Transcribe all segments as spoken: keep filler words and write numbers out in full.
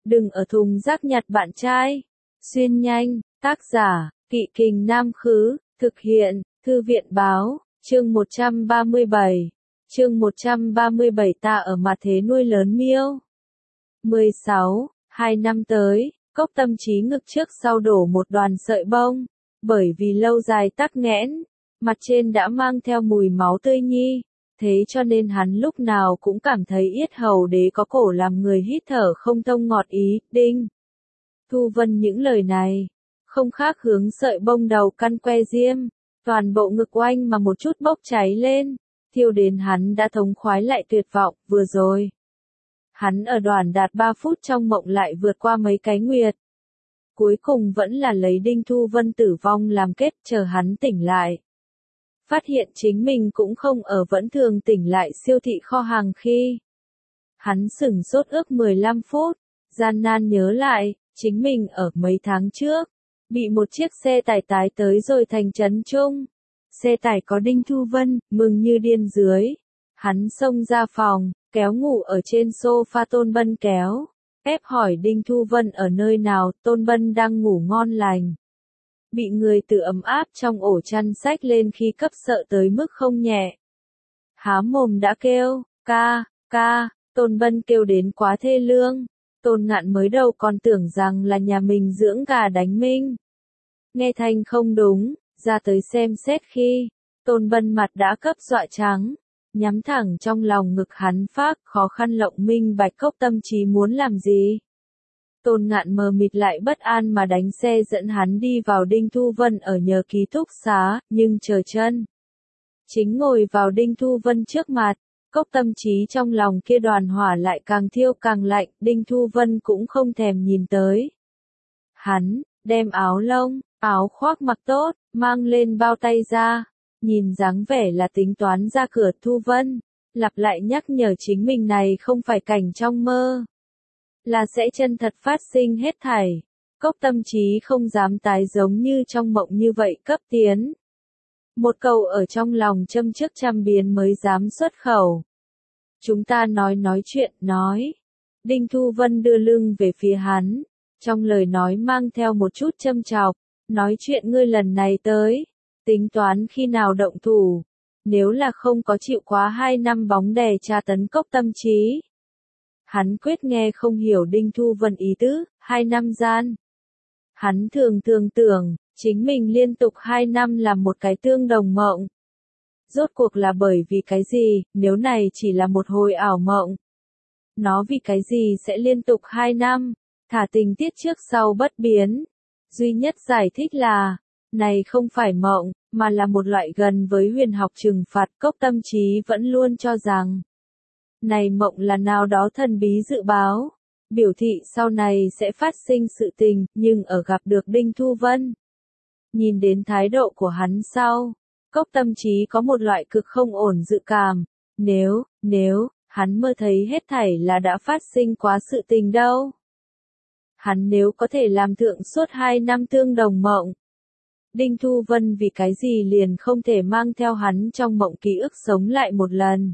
Đừng ở thùng rác nhặt bạn trai. Xuyên nhanh, tác giả, Kỵ Kình Nam Khứ, thực hiện, Thư viện Báo, chương một trăm ba mươi bảy. Chương một trăm ba mươi bảy ta ở mặt thế nuôi lớn miêu. mười sáu, hai năm tới, Cốc Tâm Trí ngực trước sau đổ một đoàn sợi bông, bởi vì lâu dài tắc nghẽn, mặt trên đã mang theo mùi máu tươi nhi, thế cho nên hắn lúc nào cũng cảm thấy yết hầu đế có cổ làm người hít thở không thông ngọt ý, đinh. Thu Vân những lời này, không khác hướng sợi bông đầu căn que diêm, toàn bộ ngực oanh mà một chút bốc cháy lên, thiêu đến hắn đã thống khoái lại tuyệt vọng, vừa rồi. Hắn ở đoàn đạt ba phút trong mộng lại vượt qua mấy cái nguyệt. Cuối cùng vẫn là lấy Đinh Thu Vân tử vong làm kết, chờ hắn tỉnh lại. Phát hiện chính mình cũng không ở vẫn thường tỉnh lại siêu thị kho hàng khi. Hắn sửng sốt ước mười lăm phút, gian nan nhớ lại, chính mình ở mấy tháng trước, bị một chiếc xe tải tái tới rồi thành trấn Trung. Xe tải có Đinh Thu Vân, mừng như điên dưới. Hắn xông ra phòng, kéo ngủ ở trên sofa Tôn Bân kéo. Ép hỏi Đinh Thu Vân ở nơi nào, Tôn Bân đang ngủ ngon lành. Bị người tự ấm áp trong ổ chăn xách lên khi cấp sợ tới mức không nhẹ. Há mồm đã kêu, ca, ca, Tôn Bân kêu đến quá thê lương. Tôn Ngạn mới đầu còn tưởng rằng là nhà mình dưỡng gà đánh minh. Nghe thanh không đúng, ra tới xem xét khi, Tôn Bân mặt đã cấp dọa trắng, nhắm thẳng trong lòng ngực hắn phác khó khăn lộng minh bạch Cốc Tâm Trí muốn làm gì. Tôn Ngạn mờ mịt lại bất an mà đánh xe dẫn hắn đi vào Đinh Thu Vân ở nhờ ký túc xá, nhưng chờ chân. Chính ngồi vào Đinh Thu Vân trước mặt, Cốc Tâm Trí trong lòng kia đoàn hỏa lại càng thiêu càng lạnh, Đinh Thu Vân cũng không thèm nhìn tới. Hắn, đem áo lông, áo khoác mặc tốt, mang lên bao tay ra, nhìn dáng vẻ là tính toán ra cửa. Thu Vân, lặp lại nhắc nhở chính mình này không phải cảnh trong mơ. Là sẽ chân thật phát sinh hết thảy. Cốc Tâm Trí không dám tái giống như trong mộng như vậy cấp tiến. Một câu ở trong lòng châm trước trăm biến mới dám xuất khẩu. Chúng ta nói nói chuyện, nói. Đinh Thu Vân đưa lưng về phía hắn. Trong lời nói mang theo một chút châm chọc. Nói chuyện ngươi lần này tới. Tính toán khi nào động thủ. Nếu là không có chịu quá hai năm bóng đè tra tấn Cốc Tâm Trí. Hắn quyết nghe không hiểu Đinh Thu Vân ý tứ, hai năm gian. Hắn thường thường tưởng, chính mình liên tục hai năm làm một cái tương đồng mộng. Rốt cuộc là bởi vì cái gì, nếu này chỉ là một hồi ảo mộng. Nó vì cái gì sẽ liên tục hai năm, thả tình tiết trước sau bất biến. Duy nhất giải thích là, này không phải mộng, mà là một loại gần với huyền học trừng phạt. Cốc Tâm Trí vẫn luôn cho rằng. Này mộng là nào đó thần bí dự báo, biểu thị sau này sẽ phát sinh sự tình, nhưng ở gặp được Đinh Thu Vân. Nhìn đến thái độ của hắn sau, Cốc Tâm Trí có một loại cực không ổn dự cảm, nếu, nếu, hắn mơ thấy hết thảy là đã phát sinh quá sự tình đâu. Hắn nếu có thể làm thượng suốt hai năm tương đồng mộng. Đinh Thu Vân vì cái gì liền không thể mang theo hắn trong mộng ký ức sống lại một lần.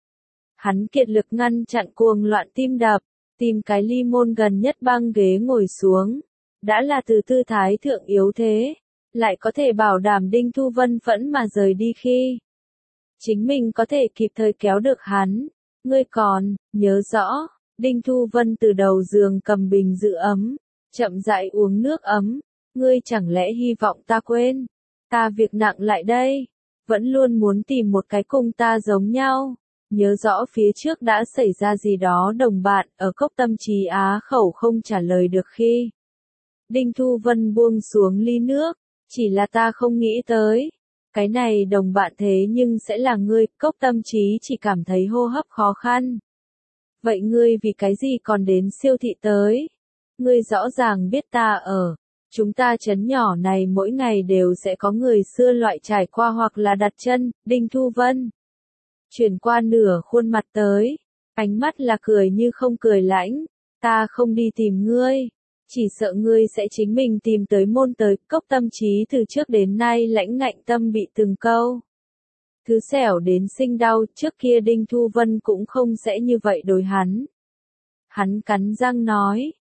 Hắn kiệt lực ngăn chặn cuồng loạn tim đập, tìm cái ly môn gần nhất băng ghế ngồi xuống. Đã là từ tư thái thượng yếu thế, lại có thể bảo đảm Đinh Thu Vân phẫn mà rời đi khi. Chính mình có thể kịp thời kéo được hắn. Ngươi còn, nhớ rõ, Đinh Thu Vân từ đầu giường cầm bình giữ ấm, chậm rãi uống nước ấm. Ngươi chẳng lẽ hy vọng ta quên? Ta việc nặng lại đây, vẫn luôn muốn tìm một cái cùng ta giống nhau. Nhớ rõ phía trước đã xảy ra gì đó đồng bạn ở Cốc Tâm Trí á khẩu không trả lời được khi. Đinh Thu Vân buông xuống ly nước, chỉ là ta không nghĩ tới. Cái này đồng bạn thế nhưng sẽ là ngươi. Cốc Tâm Trí chỉ cảm thấy hô hấp khó khăn. Vậy ngươi vì cái gì còn đến siêu thị tới? Ngươi rõ ràng biết ta ở. Chúng ta trấn nhỏ này mỗi ngày đều sẽ có người xưa loại trải qua hoặc là đặt chân. Đinh Thu Vân chuyển qua nửa khuôn mặt tới, ánh mắt là cười như không cười lãnh, ta không đi tìm ngươi, chỉ sợ ngươi sẽ chính mình tìm tới môn tới. Cốc Tâm Trí từ trước đến nay lãnh ngạnh tâm bị từng câu. Thứ xẻo đến sinh đau, trước kia Đinh Thu Vân cũng không sẽ như vậy đối hắn. Hắn cắn răng nói,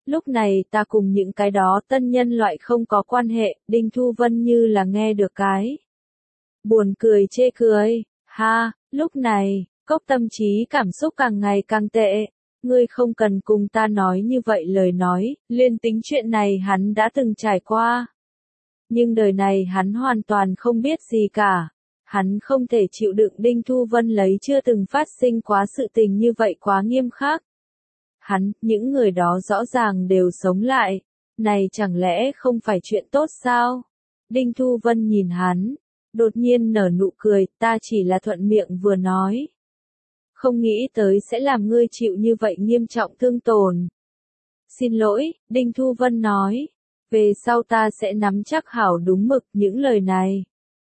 Lúc này ta cùng những cái đó tân nhân loại không có quan hệ, Đinh Thu Vân như là nghe được cái. Buồn cười chê cười, ha, lúc này, Cốc Tâm Trí cảm xúc càng ngày càng tệ. Ngươi không cần cùng ta nói như vậy lời nói, liên tính chuyện này hắn đã từng trải qua. Nhưng đời này hắn hoàn toàn không biết gì cả. Hắn không thể chịu đựng Đinh Thu Vân lấy chưa từng phát sinh quá sự tình như vậy quá nghiêm khắc. Hắn, những người đó rõ ràng đều sống lại. Này chẳng lẽ không phải chuyện tốt sao? Đinh Thu Vân nhìn hắn, đột nhiên nở nụ cười, ta chỉ là thuận miệng vừa nói. Không nghĩ tới sẽ làm ngươi chịu như vậy nghiêm trọng thương tổn. Xin lỗi, Đinh Thu Vân nói. Về sau ta sẽ nắm chắc hảo đúng mực những lời này.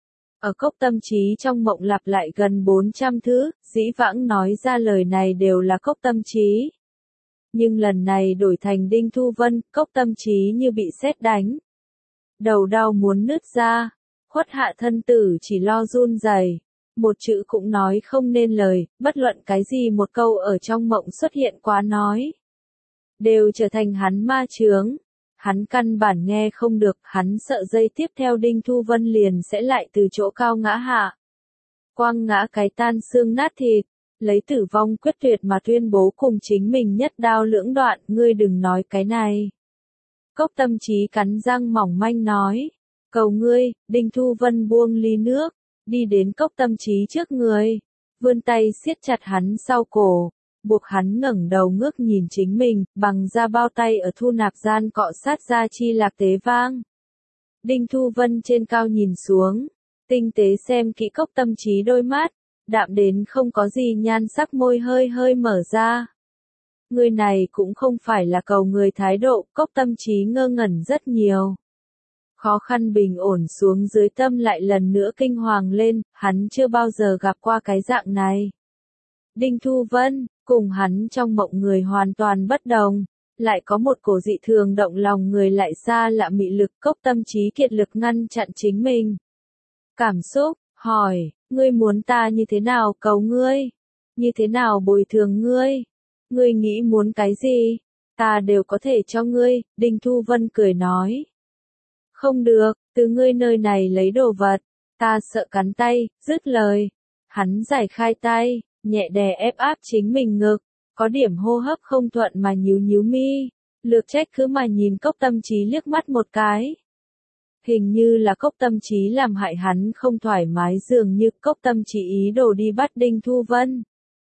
Ở Cốc Tâm Trí trong mộng lặp lại gần bốn trăm thứ, dĩ vãng nói ra lời này đều là Cốc Tâm Trí. Nhưng lần này đổi thành Đinh Thu Vân, Cốc Tâm Trí như bị sét đánh. Đầu đau muốn nứt ra, khuất hạ thân tử chỉ lo run rẩy, một chữ cũng nói không nên lời, bất luận cái gì một câu ở trong mộng xuất hiện quá nói. Đều trở thành hắn ma chướng. Hắn căn bản nghe không được, hắn sợ dây tiếp theo Đinh Thu Vân liền sẽ lại từ chỗ cao ngã hạ. Quang ngã cái tan xương nát thịt, lấy tử vong quyết tuyệt mà tuyên bố cùng chính mình nhất đao lưỡng đoạn, ngươi đừng nói cái này. Cốc Tâm Trí cắn răng mỏng manh nói, cầu ngươi, Đinh Thu Vân buông ly nước, đi đến Cốc Tâm Trí trước người, vươn tay siết chặt hắn sau cổ. Buộc hắn ngẩng đầu ngước nhìn chính mình, bằng da bao tay ở thu nạp gian cọ sát ra chi lạc tế vang. Đinh Thu Vân trên cao nhìn xuống, tinh tế xem kỹ Cốc Tâm Trí đôi mắt, đạm đến không có gì nhan sắc môi hơi hơi mở ra. Người này cũng không phải là cầu người thái độ, Cốc Tâm Trí ngơ ngẩn rất nhiều. Khó khăn bình ổn xuống dưới tâm lại lần nữa kinh hoàng lên, hắn chưa bao giờ gặp qua cái dạng này. Đinh Thu Vân, cùng hắn trong mộng người hoàn toàn bất đồng, lại có một cổ dị thường động lòng người lại xa lạ mị lực. Cốc Tâm Trí kiệt lực ngăn chặn chính mình. Cảm xúc, hỏi, ngươi muốn ta như thế nào cầu ngươi? Như thế nào bồi thường ngươi? Ngươi nghĩ muốn cái gì? Ta đều có thể cho ngươi, Đinh Thu Vân cười nói. Không được, từ ngươi nơi này lấy đồ vật, ta sợ cắn tay, dứt lời. Hắn giải khai tay, nhẹ đè ép áp chính mình ngực, có điểm hô hấp không thuận mà nhíu nhíu mi, lược trách cứ mà nhìn Cốc Tâm Trí liếc mắt một cái. Hình như là Cốc Tâm Trí làm hại hắn không thoải mái, dường như Cốc Tâm Trí ý đồ đi bắt Đinh Thu Vân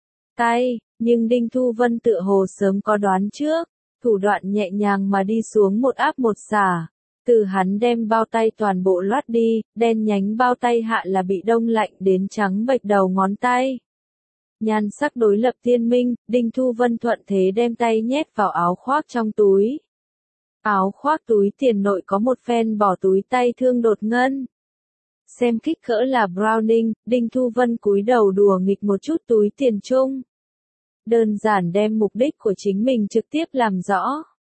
tay, nhưng Đinh Thu Vân tựa hồ sớm có đoán trước, thủ đoạn nhẹ nhàng mà đi xuống một áp một xả. Từ hắn đem bao tay toàn bộ loát đi, đen nhánh bao tay hạ là bị đông lạnh đến trắng bệch đầu ngón tay. Nhan sắc đối lập tiên minh, Đinh Thu Vân thuận thế đem tay nhét vào áo khoác trong túi. Áo khoác túi tiền nội có một phen bỏ túi tay thương đột ngân. Xem kích cỡ là Browning, Đinh Thu Vân cúi đầu đùa nghịch một chút túi tiền chung. Đơn giản đem mục đích của chính mình trực tiếp làm rõ.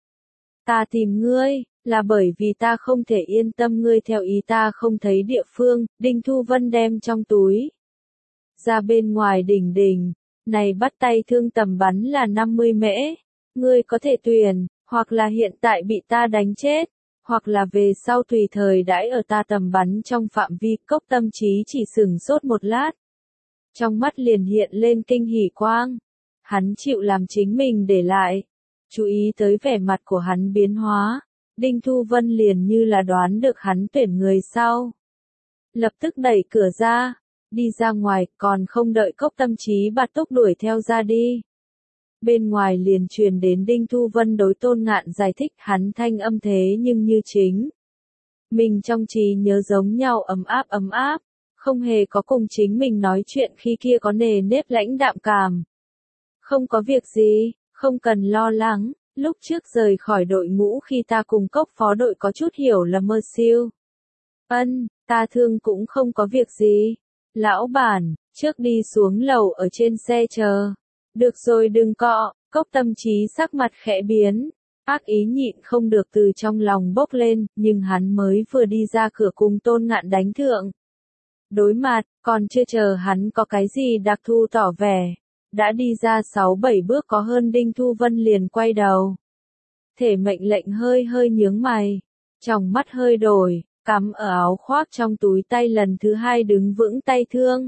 Ta tìm ngươi, là bởi vì ta không thể yên tâm ngươi theo ý ta không thấy địa phương, Đinh Thu Vân đem trong túi. Ra bên ngoài đỉnh đỉnh, này bắt tay thương tầm bắn là năm mươi mễ, ngươi có thể tuyển, hoặc là hiện tại bị ta đánh chết, hoặc là về sau tùy thời đãi ở ta tầm bắn trong phạm vi. Cốc Tâm Trí chỉ sừng sốt một lát. Trong mắt liền hiện lên kinh hỉ quang. Hắn chịu làm chính mình để lại. Chú ý tới vẻ mặt của hắn biến hóa. Đinh Thu Vân liền như là đoán được hắn tuyển người sau. Lập tức đẩy cửa ra. Đi ra ngoài, còn không đợi Cốc Tâm Trí bạt túc đuổi theo ra đi. Bên ngoài liền truyền đến Đinh Thu Vân đối Tôn Ngạn giải thích, hắn thanh âm thế nhưng như chính. Mình trong trí nhớ giống nhau ấm áp ấm áp, không hề có cùng chính mình nói chuyện khi kia có nề nếp lãnh đạm cảm. Không có việc gì, không cần lo lắng, lúc trước rời khỏi đội ngũ khi ta cùng Cốc phó đội có chút hiểu lầm mơ siêu. Ân, ta thương cũng không có việc gì. Lão bản, trước đi xuống lầu ở trên xe chờ. Được rồi đừng cọ, Cốc Tâm Trí sắc mặt khẽ biến. Ác ý nhịn không được từ trong lòng bốc lên, nhưng hắn mới vừa đi ra cửa cùng Tôn Ngạn đánh thượng. Đối mặt, còn chưa chờ hắn có cái gì đặc thù tỏ vẻ. Đã đi ra sáu bảy bước có hơn, Đinh Thu Vân liền quay đầu. Thể mệnh lệnh hơi hơi nhướng mày, tròng mắt hơi đổi, cắm ở áo khoác trong túi tay lần thứ hai đứng vững tay thương.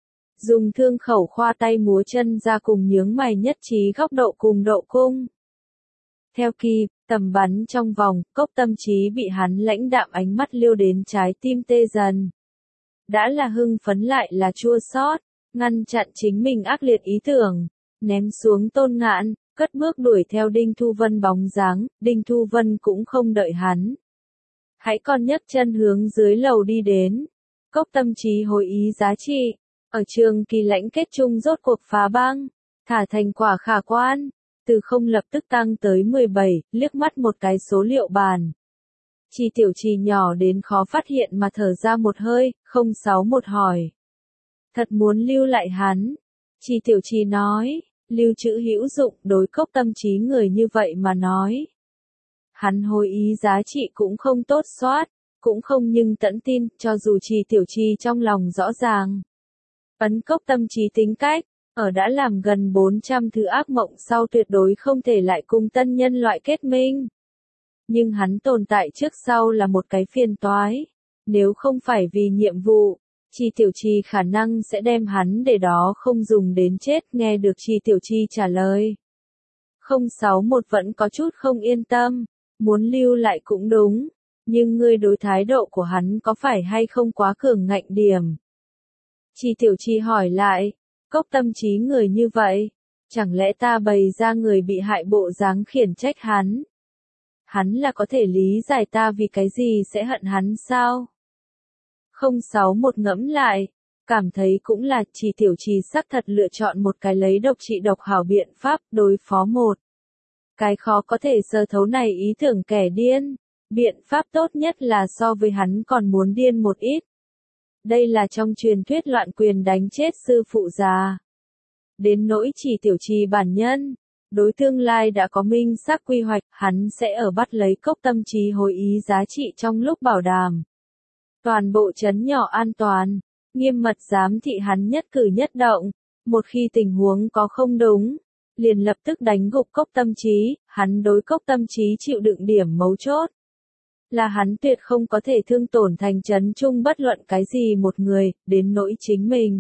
Dùng thương khẩu khoa tay múa chân ra cùng nhướng mày nhất trí góc độ cùng độ cung. Theo kịp, tầm bắn trong vòng, Cốc Tâm Chí bị hắn lãnh đạm ánh mắt liêu đến trái tim tê dần. Đã là hưng phấn lại là chua xót, ngăn chặn chính mình ác liệt ý tưởng, ném xuống Tôn Ngạn, cất bước đuổi theo Đinh Thu Vân bóng dáng, Đinh Thu Vân cũng không đợi hắn. Hãy còn nhấc chân hướng dưới lầu đi đến. Cốc Tâm Chí hồi ý giá trị, ở trường kỳ lãnh kết chung rốt cuộc phá băng, thả thành quả khả quan, từ không lập tức tăng tới mười bảy, liếc mắt một cái số liệu bàn. Chỉ tiểu trì nhỏ đến khó phát hiện mà thở ra một hơi, không sáu một hỏi. Thật muốn lưu lại hắn. Chỉ tiểu trì nói, lưu trữ hữu dụng đối Cốc Tâm Chí người như vậy mà nói. Hắn hồi ý giá trị cũng không tốt soát, cũng không nhưng tẫn tin, cho dù Trì tiểu trì trong lòng rõ ràng. Ấn Cốc Tâm Chí tính cách, ở đã làm gần bốn trăm thứ ác mộng sau tuyệt đối không thể lại cùng tân nhân loại kết minh. Nhưng hắn tồn tại trước sau là một cái phiền toái. Nếu không phải vì nhiệm vụ, Trì tiểu trì khả năng sẽ đem hắn để đó không dùng đến chết. Nghe được Trì tiểu trì trả lời. không sáu một vẫn có chút không yên tâm, muốn lưu lại cũng đúng, nhưng ngươi đối thái độ của hắn có phải hay không quá cường ngạnh điểm? Trì tiểu trì hỏi lại, Cốc Tâm Chí người như vậy, chẳng lẽ ta bày ra người bị hại bộ dáng khiển trách hắn? Hắn là có thể lý giải ta vì cái gì sẽ hận hắn sao? không sáu một ngẫm lại, cảm thấy cũng là Trì tiểu trì xác thật lựa chọn một cái lấy độc trị độc hảo biện pháp đối phó một. Cái khó có thể sơ thấu này ý tưởng kẻ điên, biện pháp tốt nhất là so với hắn còn muốn điên một ít. Đây là trong truyền thuyết loạn quyền đánh chết sư phụ già. Đến nỗi Trì tiểu trì bản nhân, đối tương lai đã có minh xác quy hoạch, hắn sẽ ở bắt lấy Cốc Tâm Chí hồi ý giá trị trong lúc bảo đảm. Toàn bộ trấn nhỏ an toàn, nghiêm mật giám thị hắn nhất cử nhất động, một khi tình huống có không đúng, liền lập tức đánh gục Cốc Tâm Chí, hắn đối Cốc Tâm Chí chịu đựng điểm mấu chốt. Là hắn tuyệt không có thể thương tổn thành trấn chung bất luận cái gì một người, đến nỗi chính mình.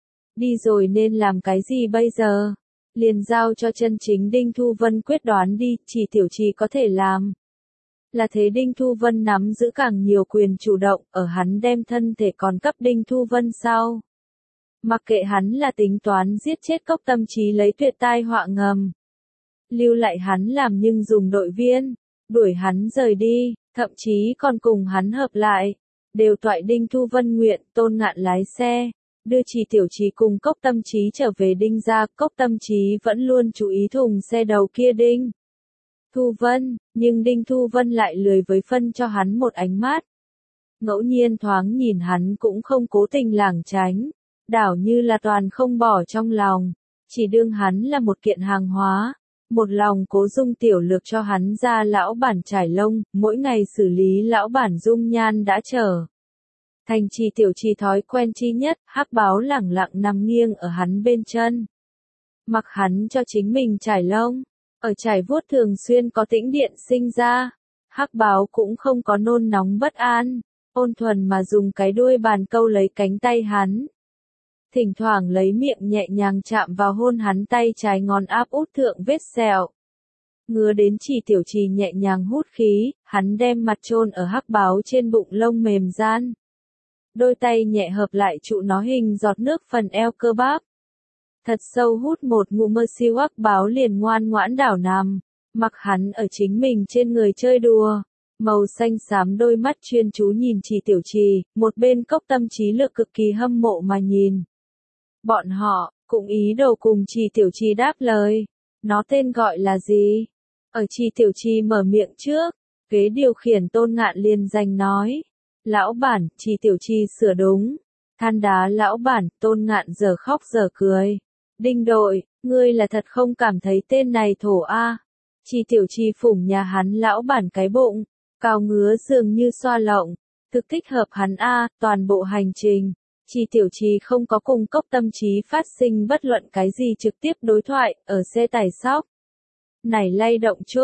Đi rồi nên làm cái gì bây giờ? Liền giao cho chân chính Đinh Thu Vân quyết đoán đi, Trì tiểu trì có thể làm. Là thế Đinh Thu Vân nắm giữ càng nhiều quyền chủ động, ở hắn đem thân thể còn cấp Đinh Thu Vân sau. Mặc kệ hắn là tính toán giết chết Cốc Tâm Chí lấy tuyệt tai họa ngầm. Lưu lại hắn làm nhưng dùng đội viên, đuổi hắn rời đi, thậm chí còn cùng hắn hợp lại. Đều toại Đinh Thu Vân nguyện, Tôn Ngạn lái xe, đưa Trì tiểu trì cùng Cốc Tâm Chí trở về Đinh gia. Cốc Tâm Chí vẫn luôn chú ý thùng xe đầu kia Đinh Thu Vân, nhưng Đinh Thu Vân lại lười với phân cho hắn một ánh mắt. Ngẫu nhiên thoáng nhìn hắn cũng không cố tình lảng tránh, đảo như là toàn không bỏ trong lòng, chỉ đương hắn là một kiện hàng hóa, một lòng cố dung tiểu lược cho hắn ra lão bản trải lông, mỗi ngày xử lý lão bản dung nhan đã trở. Thành Trì tiểu trì thói quen chi nhất, hắc báo lẳng lặng nằm nghiêng ở hắn bên chân. Mặc hắn cho chính mình trải lông, ở trải vuốt thường xuyên có tĩnh điện sinh ra, hắc báo cũng không có nôn nóng bất an, ôn thuần mà dùng cái đuôi bàn câu lấy cánh tay hắn. Thỉnh thoảng lấy miệng nhẹ nhàng chạm vào hôn hắn tay trái ngón áp út thượng vết sẹo. Ngứa đến Trì tiểu trì nhẹ nhàng hút khí, hắn đem mặt chôn ở hắc báo trên bụng lông mềm gian. Đôi tay nhẹ hợp lại trụ nó hình giọt nước phần eo cơ bắp. Thật sâu hút một ngụm mơ siêu hắc báo liền ngoan ngoãn đảo nằm, mặc hắn ở chính mình trên người chơi đùa. Màu xanh xám đôi mắt chuyên chú nhìn Trì tiểu trì, một bên Cốc Tâm Chí lực cực kỳ hâm mộ mà nhìn. Bọn họ, cũng ý đồ cùng Trì tiểu trì đáp lời. Nó tên gọi là gì? Ở Trì tiểu trì mở miệng trước, ghế điều khiển Tôn Ngạn liền danh nói. Lão bản, Trì tiểu trì sửa đúng. Than đá lão bản, Tôn Ngạn giờ khóc giờ cười. Đinh đội, ngươi là thật không cảm thấy tên này thổ a? Trì tiểu trì phủng nhà hắn lão bản cái bụng, cao ngứa dường như xoa lộng, thực thích hợp hắn a. Toàn bộ hành trình, Trì tiểu trì không có cùng Cốc Tâm Chí phát sinh bất luận cái gì trực tiếp đối thoại, ở xe tải sóc. Này lay động chung,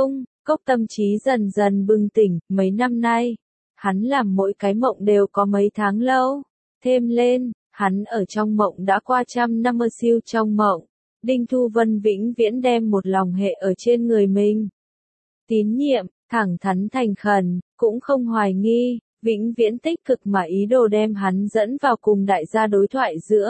Cốc Tâm Chí dần dần bừng tỉnh, mấy năm nay, hắn làm mỗi cái mộng đều có mấy tháng lâu. Thêm lên, hắn ở trong mộng đã qua trăm năm mơ siêu trong mộng. Đinh Thu Vân vĩnh viễn đem một lòng hệ ở trên người mình. Tín nhiệm, thẳng thắn thành khẩn, cũng không hoài nghi, vĩnh viễn tích cực mà ý đồ đem hắn dẫn vào cùng đại gia đối thoại giữa.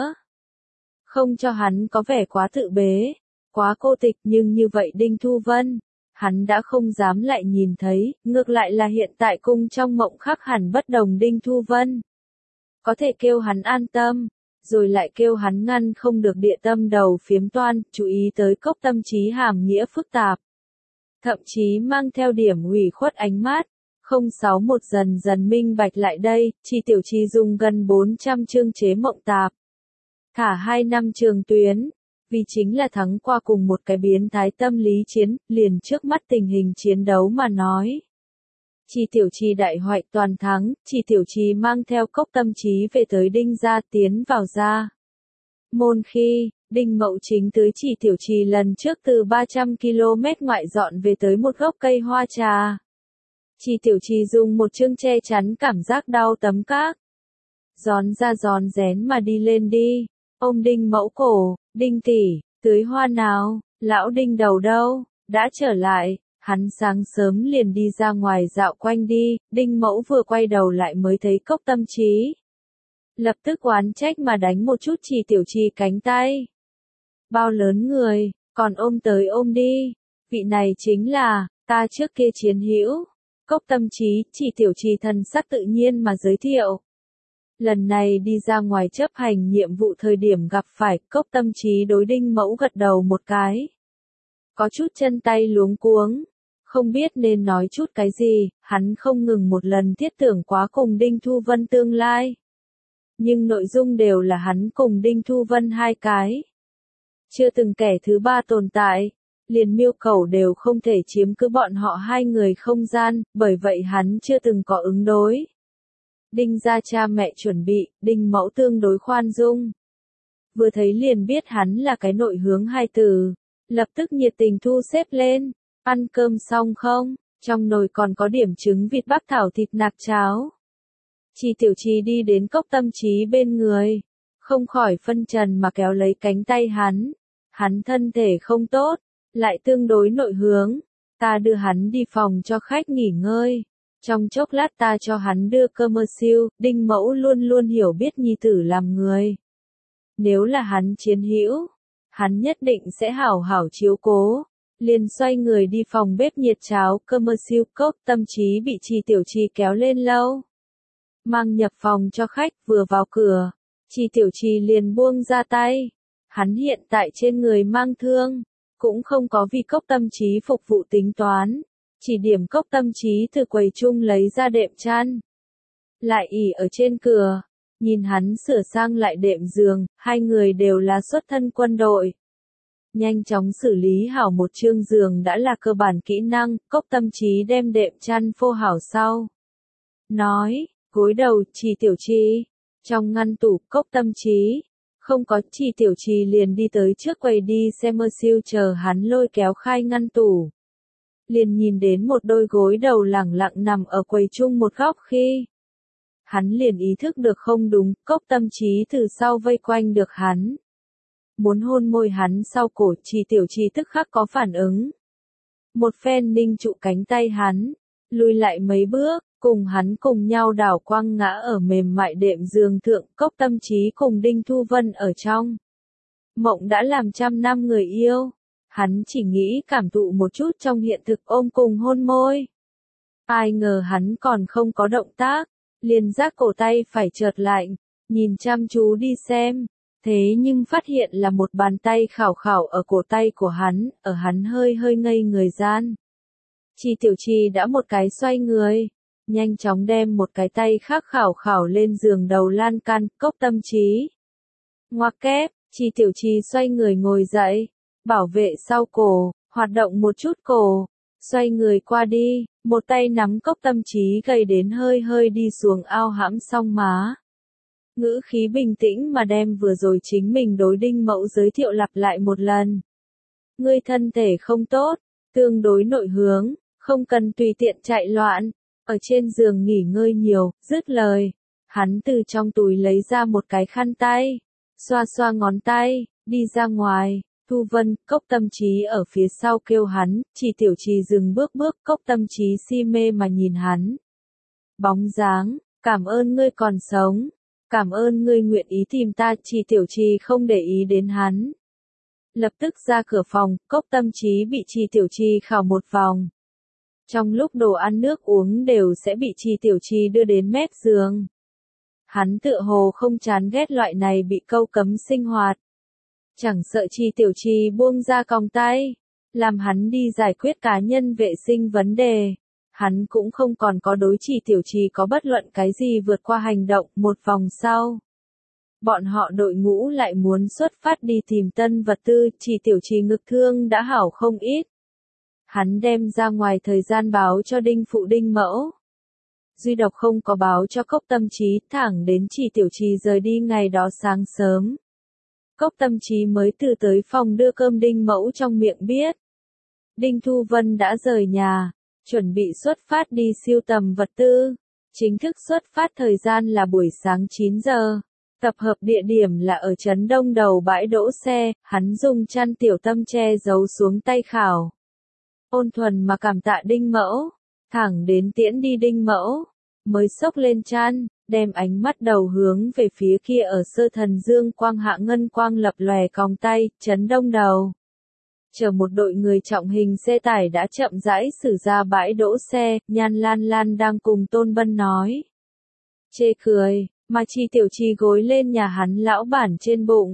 Không cho hắn có vẻ quá tự bế, quá cô tịch, nhưng như vậy Đinh Thu Vân, hắn đã không dám lại nhìn thấy, ngược lại là hiện tại cung trong mộng khác hẳn bất đồng Đinh Thu Vân. Có thể kêu hắn an tâm, rồi lại kêu hắn ngăn không được địa tâm đầu phiếm toan, chú ý tới Cốc Tâm Chí hàm nghĩa phức tạp. Thậm chí mang theo điểm ủy khuất ánh mắt. không sáu một dần dần minh bạch lại đây, Chi Tiểu Chi dùng gần bốn trăm chương chế mộng tạp. Thả hai năm trường tuyến, vì chính là thắng qua cùng một cái biến thái tâm lý chiến, liền trước mắt tình hình chiến đấu mà nói. Chi Tiểu Chi đại hoại toàn thắng, Chi Tiểu Chi mang theo Cốc Tâm Chí về tới Đinh gia tiến vào gia môn khi, Đinh Mậu Chính tới Chi Tiểu Chi lần trước từ ba trăm ki lô mét ngoại dọn về tới một gốc cây hoa trà. Chi Tiểu Chi dùng một chương che chắn cảm giác đau tấm các. Gión ra gión rén mà đi lên đi, ôm Đinh Mẫu cổ, Đinh tỷ, tưới hoa nào, lão Đinh đầu đâu, đã trở lại. Hắn sáng sớm liền đi ra ngoài dạo quanh đi, Đinh Mẫu vừa quay đầu lại mới thấy Cốc Tâm Chí. Lập tức oán trách mà đánh một chút Chi Tiểu Chi cánh tay. Bao lớn người, còn ôm tới ôm đi, vị này chính là, ta trước kia chiến hữu. Cốc Tâm Chí, Chi Tiểu Chi thân sắc tự nhiên mà giới thiệu. Lần này đi ra ngoài chấp hành nhiệm vụ thời điểm gặp phải, Cốc Tâm Chí đối Đinh Mẫu gật đầu một cái. Có chút chân tay luống cuống. Không biết nên nói chút cái gì, hắn không ngừng một lần thiết tưởng quá cùng Đinh Thu Vân tương lai. Nhưng nội dung đều là hắn cùng Đinh Thu Vân hai cái. Chưa từng kẻ thứ ba tồn tại, liền miêu cầu đều không thể chiếm cứ bọn họ hai người không gian, bởi vậy hắn chưa từng có ứng đối. Đinh gia cha mẹ chuẩn bị, Đinh Mẫu tương đối khoan dung. Vừa thấy liền biết hắn là cái nội hướng hai từ, lập tức nhiệt tình thu xếp lên. Ăn cơm xong không? Trong nồi còn có điểm trứng vịt bắc thảo thịt nạc cháo. Chi Tiểu Chi đi đến Cốc Tâm Chí bên người, không khỏi phân trần mà kéo lấy cánh tay hắn. Hắn thân thể không tốt, lại tương đối nội hướng. Ta đưa hắn đi phòng cho khách nghỉ ngơi. Trong chốc lát ta cho hắn đưa cơ mơ siêu, Đinh Mẫu luôn luôn hiểu biết nhi tử làm người. Nếu là hắn chiến hữu, hắn nhất định sẽ hảo hảo chiếu cố. Liền xoay người đi phòng bếp nhiệt cháo, cơ mơ siêu. Cốc Tâm Chí bị Chi Tiểu Chi kéo lên lâu. Mang nhập phòng cho khách, vừa vào cửa, Chi Tiểu Chi liền buông ra tay. Hắn hiện tại trên người mang thương, cũng không có vì Cốc Tâm Chí phục vụ tính toán, chỉ điểm Cốc Tâm Chí từ quầy chung lấy ra đệm chăn. Lại ỉ ở trên cửa, nhìn hắn sửa sang lại đệm giường, hai người đều là xuất thân quân đội. Nhanh chóng xử lý hảo một chương giường đã là cơ bản kỹ năng, Cốc Tâm Chí đem đệm chăn phô hảo sau. Nói, gối đầu, Chi Tiểu Chi. Trong ngăn tủ, Cốc Tâm Chí. Không có, Chi Tiểu Chi liền đi tới trước quầy đi xem mơ siêu chờ hắn lôi kéo khai ngăn tủ. Liền nhìn đến một đôi gối đầu lẳng lặng nằm ở quầy chung một góc khi. Hắn liền ý thức được không đúng, Cốc Tâm Chí từ sau vây quanh được hắn. Muốn hôn môi hắn sau cổ, Chi Tiểu Chi tức khắc có phản ứng. Một phen ninh trụ cánh tay hắn, lùi lại mấy bước, cùng hắn cùng nhau đảo quăng ngã ở mềm mại đệm giường thượng. Cốc Tâm Chí cùng Đinh Thu Vân ở trong mộng đã làm trăm năm người yêu, hắn chỉ nghĩ cảm thụ một chút trong hiện thực ôm cùng hôn môi. Ai ngờ hắn còn không có động tác, liền giác cổ tay phải chợt lạnh, nhìn chăm chú đi xem. Thế nhưng phát hiện là một bàn tay khảo khảo ở cổ tay của hắn, ở hắn hơi hơi ngây người gian. Chi Tiểu Chi đã một cái xoay người, nhanh chóng đem một cái tay khác khảo khảo lên giường đầu lan can. Cốc Tâm Chí. Ngoặc kép, Chi Tiểu Chi xoay người ngồi dậy, bảo vệ sau cổ, hoạt động một chút cổ, xoay người qua đi, một tay nắm Cốc Tâm Chí gầy đến hơi hơi đi xuống ao hãm song má. Ngữ khí bình tĩnh mà đem vừa rồi chính mình đối Đinh Mẫu giới thiệu lặp lại một lần. Ngươi thân thể không tốt, tương đối nội hướng, không cần tùy tiện chạy loạn, ở trên giường nghỉ ngơi nhiều, dứt lời. Hắn từ trong túi lấy ra một cái khăn tay, xoa xoa ngón tay, đi ra ngoài. Thu Vân, Cốc Tâm Trí ở phía sau kêu hắn, Chỉ Tiểu Trì dừng bước bước, Cốc Tâm Trí si mê mà nhìn hắn. Bóng dáng, cảm ơn ngươi còn sống, cảm ơn ngươi nguyện ý tìm ta, Chỉ Tiểu Trì không để ý đến hắn. Lập tức ra cửa phòng, Cốc Tâm Trí bị Chỉ Tiểu Trì khảo một vòng. Trong lúc đồ ăn nước uống đều sẽ bị Chỉ Tiểu Trì đưa đến mép giường. Hắn tựa hồ không chán ghét loại này bị câu cấm sinh hoạt. Chẳng sợ Chỉ Tiểu Trì buông ra còng tay, làm hắn đi giải quyết cá nhân vệ sinh vấn đề. Hắn cũng không còn có đối Chỉ Tiểu Trì có bất luận cái gì vượt qua hành động. Một vòng sau, bọn họ đội ngũ lại muốn xuất phát đi tìm tân vật tư. Chỉ Tiểu Trì ngực thương đã hảo không ít. Hắn đem ra ngoài thời gian báo cho Đinh Phụ Đinh Mẫu. Duy độc không có báo cho Cốc Tâm Trí, thẳng đến Chỉ Tiểu Trì rời đi ngày đó sáng sớm. Cốc Tâm Trí mới từ tới phòng đưa cơm Đinh Mẫu trong miệng biết. Đinh Thu Vân đã rời nhà, chuẩn bị xuất phát đi siêu tầm vật tư. Chính thức xuất phát thời gian là buổi sáng chín giờ. Tập hợp địa điểm là ở trấn Đông đầu bãi đỗ xe, hắn dùng chăn tiểu tâm che giấu xuống tay khảo. Ôn thuần mà cảm tạ Đinh Mẫu, thẳng đến tiễn đi Đinh Mẫu, mới xốc lên chăn, đem ánh mắt đầu hướng về phía kia ở sơ thần dương quang hạ ngân quang lập lòe còng tay, trấn Đông đầu. Chờ một đội người trọng hình xe tải đã chậm rãi xử ra bãi đỗ xe, Nhan Lan Lan đang cùng Tôn Bân nói. Chê cười, mà Chỉ Tiểu Trì gối lên nhà hắn lão bản trên bụng.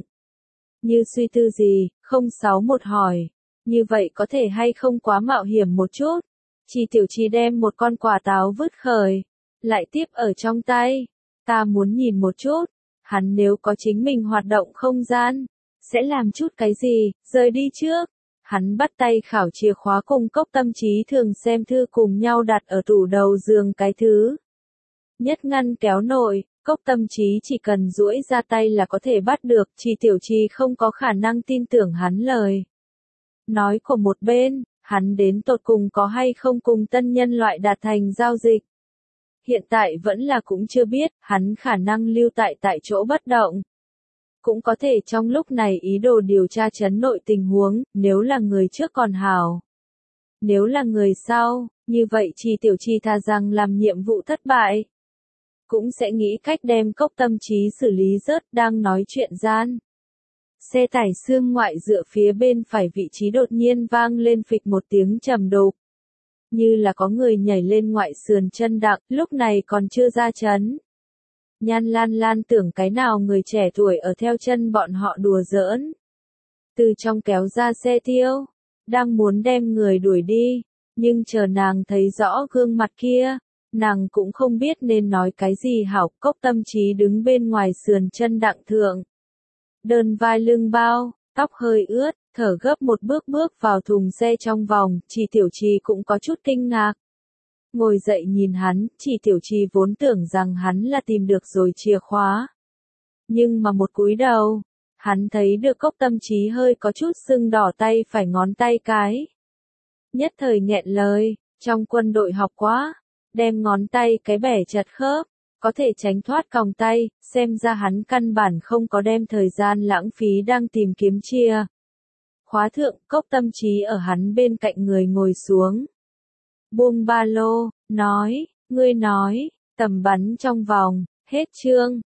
Như suy tư gì, không sáu một hỏi. Như vậy có thể hay không quá mạo hiểm một chút. Chỉ Tiểu Trì đem một con quả táo vứt khởi, lại tiếp ở trong tay. Ta muốn nhìn một chút, hắn nếu có chính mình hoạt động không gian, sẽ làm chút cái gì, rời đi trước. Hắn bắt tay khảo chìa khóa cùng Cốc Tâm Trí thường xem thư cùng nhau đặt ở tủ đầu giường cái thứ. Nhất ngăn kéo nội, Cốc Tâm Trí chỉ cần duỗi ra tay là có thể bắt được, Chỉ Tiểu Trì không có khả năng tin tưởng hắn lời. Nói của một bên, hắn đến tột cùng có hay không cùng tân nhân loại đạt thành giao dịch. Hiện tại vẫn là cũng chưa biết, hắn khả năng lưu tại tại chỗ bất động. Cũng có thể trong lúc này ý đồ điều tra trấn nội tình huống, nếu là người trước còn hảo. Nếu là người sau, như vậy Chỉ Tiểu Trì thà rằng làm nhiệm vụ thất bại. Cũng sẽ nghĩ cách đem Cốc Tâm Trí xử lý rớt, đang nói chuyện gian. Xe tải xương ngoại dựa phía bên phải vị trí đột nhiên vang lên phịch một tiếng trầm đục. Như là có người nhảy lên ngoại sườn chân đặng, lúc này còn chưa ra chấn. Nhan Lan Lan tưởng cái nào người trẻ tuổi ở theo chân bọn họ đùa giỡn. Từ trong kéo ra xe tiêu, đang muốn đem người đuổi đi, nhưng chờ nàng thấy rõ gương mặt kia, nàng cũng không biết nên nói cái gì hảo. Cốc Tâm Trí đứng bên ngoài sườn chân đặng thượng. Đơn vai lưng bao, tóc hơi ướt, thở gấp một bước bước vào thùng xe trong vòng, Chỉ Tiểu Trì cũng có chút kinh ngạc. Ngồi dậy nhìn hắn, Chỉ Tiểu Trì vốn tưởng rằng hắn là tìm được rồi chìa khóa. Nhưng mà một cúi đầu, hắn thấy được Cốc Tâm Trí hơi có chút sưng đỏ tay phải ngón tay cái. Nhất thời nghẹn lời, trong quân đội học quá, đem ngón tay cái bẻ chặt khớp. Có thể tránh thoát còng tay, xem ra hắn căn bản không có đem thời gian lãng phí đang tìm kiếm chia. Khóa thượng, Cốc Tâm Trí ở hắn bên cạnh người ngồi xuống. Buông ba lô, nói, ngươi nói, tầm bắn trong vòng, hết chương.